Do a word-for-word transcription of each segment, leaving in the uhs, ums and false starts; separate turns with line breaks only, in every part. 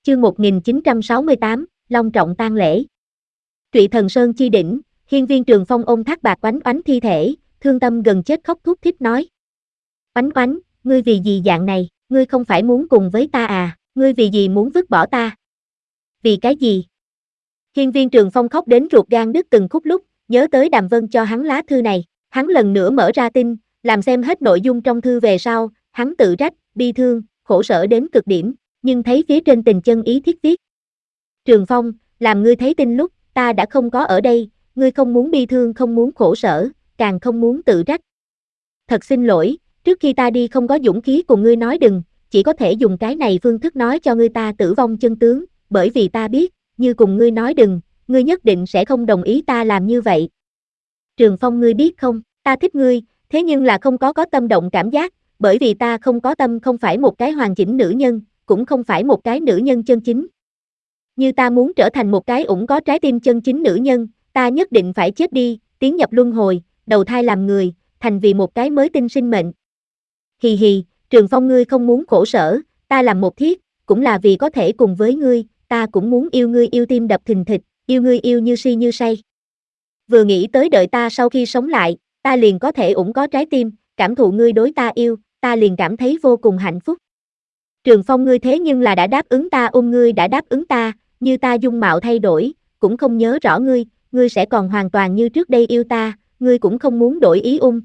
Chương một nghìn chín trăm sáu mươi tám, long trọng tang lễ. Trụy Thần Sơn chi đỉnh, hiên viên Trường Phong ôm Thác Bạt Oánh Oánh thi thể, thương tâm gần chết khóc thút thít nói. Oánh Oánh, ngươi vì gì dạng này, ngươi không phải muốn cùng với ta à, ngươi vì gì muốn vứt bỏ ta? Vì cái gì? Hiên viên Trường Phong khóc đến ruột gan đứt từng khúc lúc, nhớ tới Đàm Vân cho hắn lá thư này, hắn lần nữa mở ra tin, làm xem hết nội dung trong thư về sau, hắn tự trách, bi thương, khổ sở đến cực điểm, nhưng thấy phía trên tình chân ý thiết viết. Trường Phong, làm ngươi thấy tin lúc, ta đã không có ở đây, ngươi không muốn bi thương, không muốn khổ sở, càng không muốn tự trách. Thật xin lỗi, trước khi ta đi không có dũng khí cùng ngươi nói đừng, chỉ có thể dùng cái này phương thức nói cho ngươi ta tử vong chân tướng, bởi vì ta biết, như cùng ngươi nói đừng, ngươi nhất định sẽ không đồng ý ta làm như vậy. Trường Phong, ngươi biết không, ta thích ngươi, thế nhưng là không có có tâm động cảm giác, bởi vì ta không có tâm, không phải một cái hoàn chỉnh nữ nhân, cũng không phải một cái nữ nhân chân chính. Như ta muốn trở thành một cái ủng có trái tim chân chính nữ nhân, ta nhất định phải chết đi, tiến nhập luân hồi, đầu thai làm người, thành vì một cái mới tinh sinh mệnh. Hì hì, Trường Phong, ngươi không muốn khổ sở, ta làm một thiết, cũng là vì có thể cùng với ngươi, ta cũng muốn yêu ngươi yêu tim đập thình thịch, yêu ngươi yêu như si như say. Vừa nghĩ tới đợi ta sau khi sống lại, ta liền có thể ủng có trái tim, cảm thụ ngươi đối ta yêu, ta liền cảm thấy vô cùng hạnh phúc. Trường Phong, ngươi thế nhưng là đã đáp ứng ta, ôm ngươi đã đáp ứng ta, như ta dung mạo thay đổi, cũng không nhớ rõ ngươi, ngươi sẽ còn hoàn toàn như trước đây yêu ta, ngươi cũng không muốn đổi ý ung.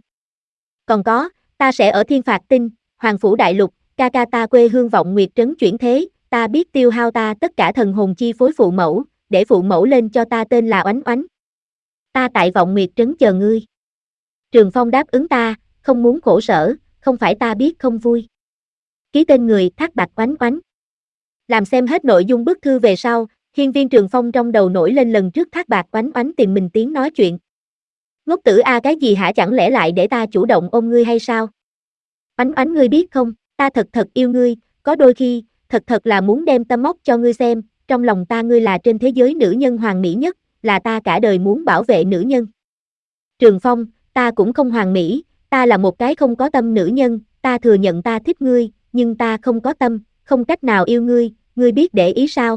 Còn có, ta sẽ ở Thiên Phạt Tinh, Hoàng Phủ Đại Lục, ca ca ta quê hương Vọng Nguyệt Trấn chuyển thế, ta biết tiêu hao ta tất cả thần hồn chi phối phụ mẫu, để phụ mẫu lên cho ta tên là Oánh Oánh. Ta tại Vọng Nguyệt Trấn chờ ngươi. Trường Phong đáp ứng ta, không muốn khổ sở, không phải ta biết không vui. Ký tên người Thác Bạt Oánh Oánh. Làm xem hết nội dung bức thư về sau, hiên viên Trường Phong trong đầu nổi lên lần trước Thác Bạt Oánh Oánh tìm mình tiếng nói chuyện. Ngốc tử a, cái gì hả, chẳng lẽ lại để ta chủ động ôm ngươi hay sao? Oánh Oánh, ngươi biết không, ta thật thật yêu ngươi, có đôi khi, thật thật là muốn đem tâm móc cho ngươi xem, trong lòng ta ngươi là trên thế giới nữ nhân hoàn mỹ nhất, là ta cả đời muốn bảo vệ nữ nhân. Trường Phong, ta cũng không hoàn mỹ, ta là một cái không có tâm nữ nhân, ta thừa nhận ta thích ngươi, nhưng ta không có tâm, không cách nào yêu ngươi, ngươi biết để ý sao?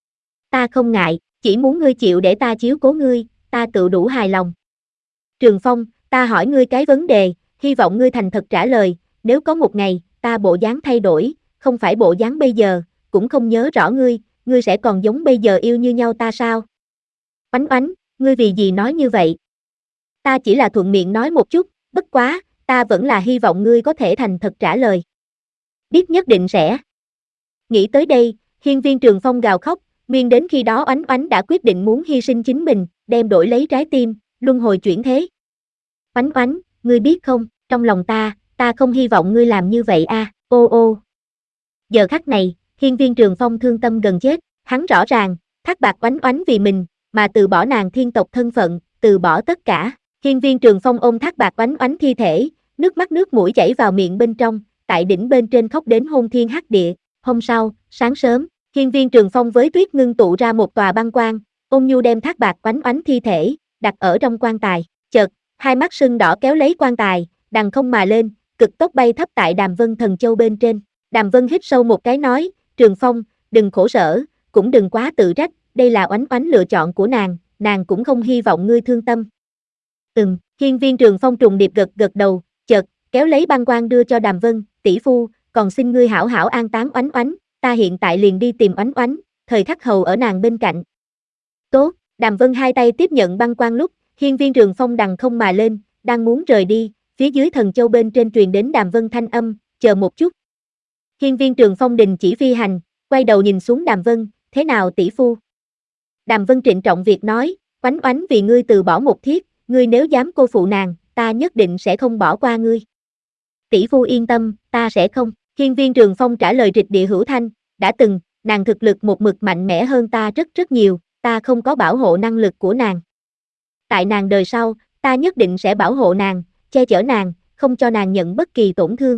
Ta không ngại, chỉ muốn ngươi chịu để ta chiếu cố ngươi, ta tự đủ hài lòng. Trường Phong, ta hỏi ngươi cái vấn đề, hy vọng ngươi thành thật trả lời, nếu có một ngày, ta bộ dáng thay đổi, không phải bộ dáng bây giờ, cũng không nhớ rõ ngươi, ngươi sẽ còn giống bây giờ yêu như nhau ta sao? Oánh Oánh, ngươi vì gì nói như vậy? Ta chỉ là thuận miệng nói một chút, bất quá, ta vẫn là hy vọng ngươi có thể thành thật trả lời. Biết nhất định sẽ. Nghĩ tới đây, hiên viên Trường Phong gào khóc, nguyên đến khi đó Oánh Oánh đã quyết định muốn hy sinh chính mình, đem đổi lấy trái tim, luân hồi chuyển thế. Oánh Oánh, ngươi biết không, trong lòng ta, ta không hy vọng ngươi làm như vậy a, à, ô ô. Giờ khắc này, hiên viên Trường Phong thương tâm gần chết, hắn rõ ràng, Thác Bạt Oánh Oánh vì mình, mà từ bỏ nàng thiên tộc thân phận, từ bỏ tất cả. Hiên viên Trường Phong ôm Thác Bạt Oánh Oánh thi thể, nước mắt nước mũi chảy vào miệng bên trong, tại đỉnh bên trên khóc đến hôn thiên hắc địa. Hôm sau, sáng sớm, hiên viên Trường Phong với Tuyết ngưng tụ ra một tòa băng quan, ôn nhu đem Thác Bạt Oánh Oánh thi thể, đặt ở trong quan tài, chợt, hai mắt sưng đỏ kéo lấy quan tài, đằng không mà lên, cực tốc bay thấp tại Đàm Vân Thần Châu bên trên. Đàm Vân hít sâu một cái nói, Trường Phong, đừng khổ sở, cũng đừng quá tự trách, đây là Oánh Oánh lựa chọn của nàng, nàng cũng không hy vọng ngươi thương tâm. Ừm, hiên viên Trường Phong trùng điệp gật gật đầu, chợt, kéo lấy băng quan đưa cho Đàm Vân, tỷ phu, còn xin ngươi hảo hảo an táng Oánh Oánh, ta hiện tại liền đi tìm Oánh Oánh, thời khắc hầu ở nàng bên cạnh. Tốt, Đàm Vân hai tay tiếp nhận băng quan lúc, hiên viên Trường Phong đằng không mà lên, đang muốn rời đi, phía dưới Thần Châu bên trên truyền đến Đàm Vân thanh âm, chờ một chút. Hiên viên Trường Phong đình chỉ phi hành, quay đầu nhìn xuống Đàm Vân, thế nào tỷ phu? Đàm Vân trịnh trọng việc nói, Oánh Oánh vì ngươi từ bỏ một thiết, ngươi nếu dám cô phụ nàng, ta nhất định sẽ không bỏ qua ngươi. Tỷ phu yên tâm, ta sẽ không. Hiên viên Trường Phong trả lời trịch địa hữu thanh, đã từng, nàng thực lực một mực mạnh mẽ hơn ta rất rất nhiều, ta không có bảo hộ năng lực của nàng. Tại nàng đời sau, ta nhất định sẽ bảo hộ nàng, che chở nàng, không cho nàng nhận bất kỳ tổn thương.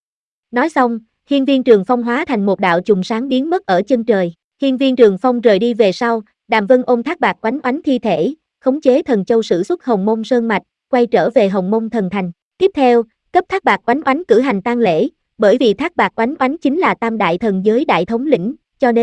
Nói xong, hiên viên Trường Phong hóa thành một đạo chùm sáng biến mất ở chân trời. Hiên viên Trường Phong rời đi về sau, Đàm Vân ôm Thác Bạt Oánh Oánh thi thể, khống chế Thần Châu sử xuất Hồng Mông Sơn Mạch, quay trở về Hồng Mông Thần Thành. Tiếp theo, cấp Thác Bạt Oánh Oánh cử hành tang lễ, bởi vì Thác Bạt Oánh Oánh chính là tam đại thần giới đại thống lĩnh, cho nên,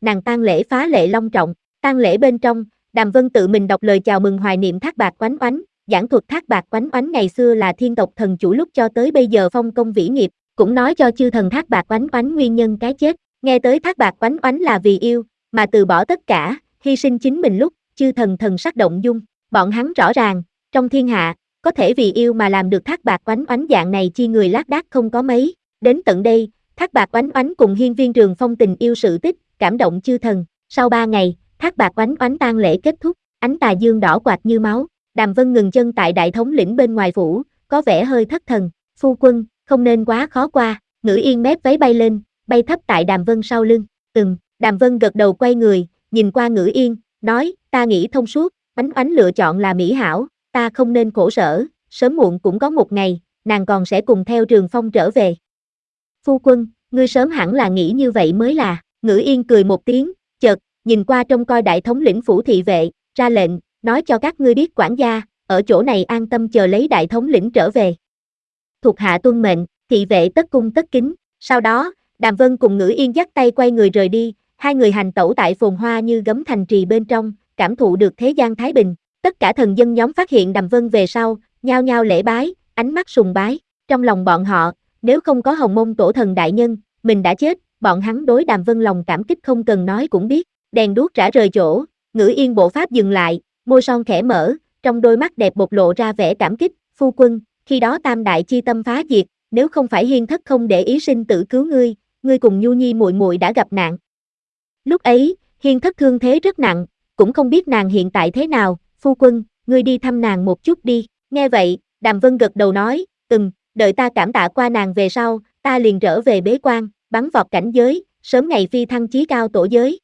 nàng tang lễ phá lệ long trọng. Tang lễ bên trong, Đàm Vân tự mình đọc lời chào mừng hoài niệm Thác Bạt Oánh Oánh, giảng thuật Thác Bạt Oánh Oánh ngày xưa là thiên tộc thần chủ lúc cho tới bây giờ phong công vĩ nghiệp, cũng nói cho chư thần Thác Bạt Oánh Oánh nguyên nhân cái chết. Nghe tới Thác Bạt Oánh Oánh là vì yêu, mà từ bỏ tất cả, hy sinh chính mình lúc, chư thần thần sắc động dung. Bọn hắn rõ ràng, trong thiên hạ, có thể vì yêu mà làm được Thác Bạt Oánh Oánh dạng này chi người lác đác không có mấy. Đến tận đây, Thác Bạt Oánh Oánh cùng Hiên Viên Trường Phong tình yêu sự tích, cảm động chư thần. Sau ba ngày, Thác Bạt Oánh Oánh tang lễ kết thúc, ánh tà dương đỏ quạt như máu. Đàm Vân ngừng chân tại đại thống lĩnh bên ngoài phủ, có vẻ hơi thất thần. Phu quân, không nên quá khó qua. Ngữ Yên mép váy bay lên, bay thấp tại Đàm Vân sau lưng. Ừm, Đàm Vân gật đầu quay người, nhìn qua Ngữ Yên, nói, ta nghĩ thông suốt, Oánh Oánh lựa chọn là mỹ hảo, ta không nên khổ sở, sớm muộn cũng có một ngày, nàng còn sẽ cùng theo Trường Phong trở về. Phu quân, ngươi sớm hẳn là nghĩ như vậy mới là. Ngữ Yên cười một tiếng, chợt, nhìn qua trông coi đại thống lĩnh phủ thị vệ, ra lệnh, nói cho các ngươi biết quản gia, ở chỗ này an tâm chờ lấy đại thống lĩnh trở về. Thuộc hạ tuân mệnh, thị vệ tất cung tất kính. Sau đó, Đàm Vân cùng Ngữ Yên dắt tay quay người rời đi, hai người hành tẩu tại phồn hoa như gấm thành trì bên trong, cảm thụ được thế gian thái bình. Tất cả thần dân nhóm phát hiện Đàm Vân về sau, nhao nhao lễ bái, ánh mắt sùng bái. Trong lòng bọn họ, nếu không có Hồng Mông Tổ Thần đại nhân, mình đã chết, bọn hắn đối Đàm Vân lòng cảm kích không cần nói cũng biết. Đèn đuốc rã rời chỗ, Ngữ Yên bộ pháp dừng lại, môi son khẽ mở, trong đôi mắt đẹp bộc lộ ra vẻ cảm kích. Phu quân, khi đó tam đại chi tâm phá diệt, nếu không phải Hiên thất không để ý sinh tử cứu ngươi, ngươi cùng Nhu Nhi muội muội đã gặp nạn. Lúc ấy, Hiên thất thương thế rất nặng, cũng không biết nàng hiện tại thế nào. Phu quân, ngươi đi thăm nàng một chút đi. Nghe vậy, Đàm Vân gật đầu nói, ừm, đợi ta cảm tạ qua nàng về sau, ta liền trở về bế quan, bắn vọt cảnh giới, sớm ngày phi thăng chí cao tổ giới.